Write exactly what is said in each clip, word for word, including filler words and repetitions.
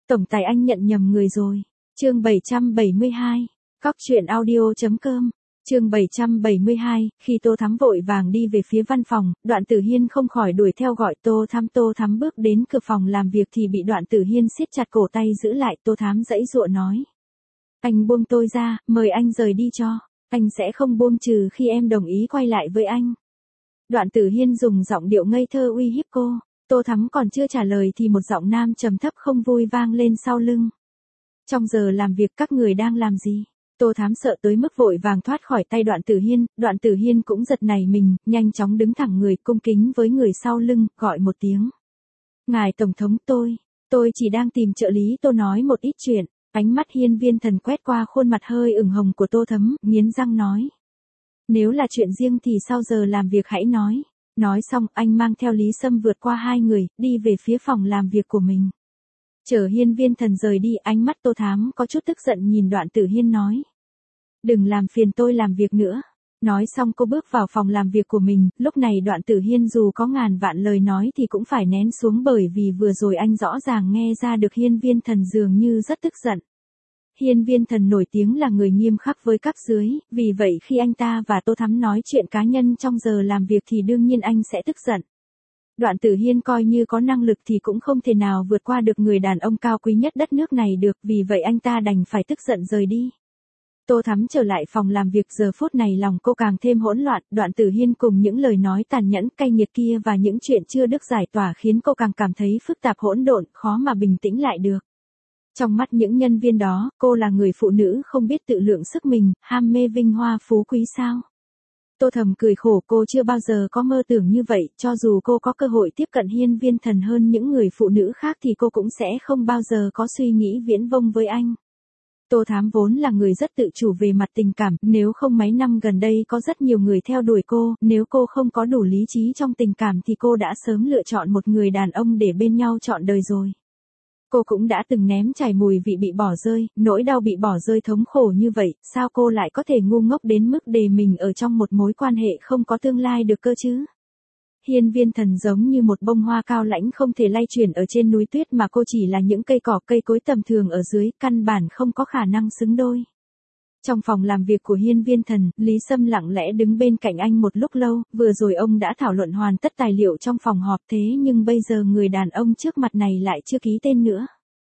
Tổng tài anh nhận nhầm người rồi. Chương bảy trăm bảy mươi hai. Cóc truyện audio chấm com. Chương bảy trăm bảy mươi hai, khi Tô Thắm vội vàng đi về phía văn phòng, Đoạn Tử Hiên không khỏi đuổi theo gọi Tô Thắm. Tô Thắm bước đến cửa phòng làm việc thì bị Đoạn Tử Hiên siết chặt cổ tay giữ lại. Tô Thắm giãy giụa nói: "Anh buông tôi ra, mời anh rời đi cho. Anh sẽ không buông trừ khi em đồng ý quay lại với anh." Đoạn Tử Hiên dùng giọng điệu ngây thơ uy hiếp cô. Tô Thắm còn chưa trả lời thì một giọng nam trầm thấp không vui vang lên sau lưng: "Trong giờ làm việc các người đang làm gì?" Tô Thắm sợ tới mức vội vàng thoát khỏi tay Đoạn Tử Hiên, Đoạn Tử Hiên cũng giật nảy mình, nhanh chóng đứng thẳng người, cung kính với người sau lưng, gọi một tiếng: "Ngài Tổng thống, tôi, tôi chỉ đang tìm trợ lý Tô nói một ít chuyện." Ánh mắt Hiên Viên Thần quét qua khuôn mặt hơi ửng hồng của Tô Thắm, nghiến răng nói: "Nếu là chuyện riêng thì sau giờ làm việc hãy nói." Nói xong, anh mang theo Lý Sâm vượt qua hai người, đi về phía phòng làm việc của mình. Chờ Hiên Viên Thần rời đi, ánh mắt Tô Thắm có chút tức giận nhìn Đoạn Tử Hiên nói: "Đừng làm phiền tôi làm việc nữa." Nói xong cô bước vào phòng làm việc của mình, lúc này Đoạn Tử Hiên dù có ngàn vạn lời nói thì cũng phải nén xuống, bởi vì vừa rồi anh rõ ràng nghe ra được Hiên Viên Thần dường như rất tức giận. Hiên Viên Thần nổi tiếng là người nghiêm khắc với cấp dưới, vì vậy khi anh ta và Tô Thắm nói chuyện cá nhân trong giờ làm việc thì đương nhiên anh sẽ tức giận. Đoạn Tử Hiên coi như có năng lực thì cũng không thể nào vượt qua được người đàn ông cao quý nhất đất nước này được, vì vậy anh ta đành phải tức giận rời đi. Tô Thắm trở lại phòng làm việc, giờ phút này lòng cô càng thêm hỗn loạn, Đoạn Tử Hiên cùng những lời nói tàn nhẫn cay nghiệt kia và những chuyện chưa được giải tỏa khiến cô càng cảm thấy phức tạp hỗn độn, khó mà bình tĩnh lại được. Trong mắt những nhân viên đó, cô là người phụ nữ không biết tự lượng sức mình, ham mê vinh hoa phú quý sao? Tô thầm cười khổ, cô chưa bao giờ có mơ tưởng như vậy, cho dù cô có cơ hội tiếp cận Hiên Viên Thần hơn những người phụ nữ khác thì cô cũng sẽ không bao giờ có suy nghĩ viễn vông với anh. Tô Thắm vốn là người rất tự chủ về mặt tình cảm, nếu không mấy năm gần đây có rất nhiều người theo đuổi cô, nếu cô không có đủ lý trí trong tình cảm thì cô đã sớm lựa chọn một người đàn ông để bên nhau trọn đời rồi. Cô cũng đã từng nếm trải mùi vị bị bỏ rơi, nỗi đau bị bỏ rơi thống khổ như vậy, sao cô lại có thể ngu ngốc đến mức để mình ở trong một mối quan hệ không có tương lai được cơ chứ? Hiên Viên Thần giống như một bông hoa cao lãnh không thể lay chuyển ở trên núi tuyết, mà cô chỉ là những cây cỏ cây cối tầm thường ở dưới, căn bản không có khả năng xứng đôi. Trong phòng làm việc của Hiên Viên Thần, Lý Sâm lặng lẽ đứng bên cạnh anh một lúc lâu, vừa rồi ông đã thảo luận hoàn tất tài liệu trong phòng họp, thế nhưng bây giờ người đàn ông trước mặt này lại chưa ký tên nữa.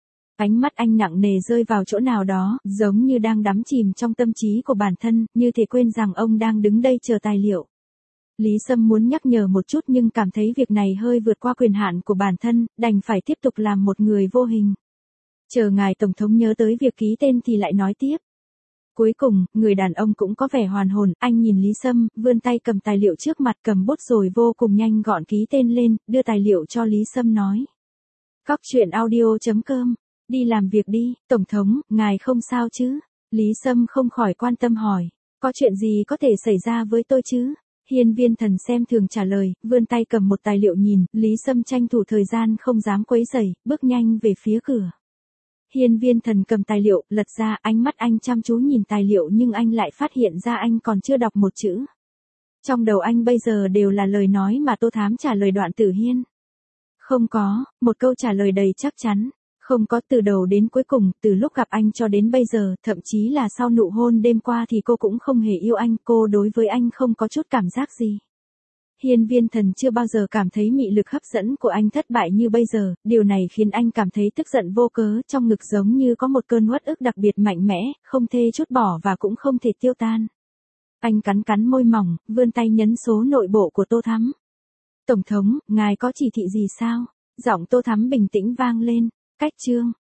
Ánh mắt anh nặng nề rơi vào chỗ nào đó, giống như đang đắm chìm trong tâm trí của bản thân, như thể quên rằng ông đang đứng đây chờ tài liệu. Lý Sâm muốn nhắc nhở một chút nhưng cảm thấy việc này hơi vượt qua quyền hạn của bản thân, đành phải tiếp tục làm một người vô hình. Chờ ngài Tổng thống nhớ tới việc ký tên thì lại nói tiếp. Cuối cùng, người đàn ông cũng có vẻ hoàn hồn, anh nhìn Lý Sâm, vươn tay cầm tài liệu trước mặt, cầm bút rồi vô cùng nhanh gọn ký tên lên, đưa tài liệu cho Lý Sâm nói: "Cóc truyện audio chấm com, đi làm việc đi, Tổng thống, ngài không sao chứ?" Lý Sâm không khỏi quan tâm hỏi: "Có chuyện gì có thể xảy ra với tôi chứ?" Hiên Viên Thần xem thường trả lời, vươn tay cầm một tài liệu nhìn, Lý Sâm tranh thủ thời gian không dám quấy rầy, bước nhanh về phía cửa. Hiên Viên Thần cầm tài liệu, lật ra, ánh mắt anh chăm chú nhìn tài liệu nhưng anh lại phát hiện ra anh còn chưa đọc một chữ. Trong đầu anh bây giờ đều là lời nói mà Tô Thắm trả lời Đoạn Tử Hiên. Không có, một câu trả lời đầy chắc chắn. Không có, từ đầu đến cuối cùng, từ lúc gặp anh cho đến bây giờ, thậm chí là sau nụ hôn đêm qua thì cô cũng không hề yêu anh, cô đối với anh không có chút cảm giác gì. Hiên Viên Thần chưa bao giờ cảm thấy mị lực hấp dẫn của anh thất bại như bây giờ, điều này khiến anh cảm thấy tức giận vô cớ, trong ngực giống như có một cơn uất ức đặc biệt mạnh mẽ, không thể trút bỏ và cũng không thể tiêu tan. Anh cắn cắn môi mỏng, vươn tay nhấn số nội bộ của Tô Thắm. "Tổng thống, ngài có chỉ thị gì sao?" Giọng Tô Thắm bình tĩnh vang lên. Cách chương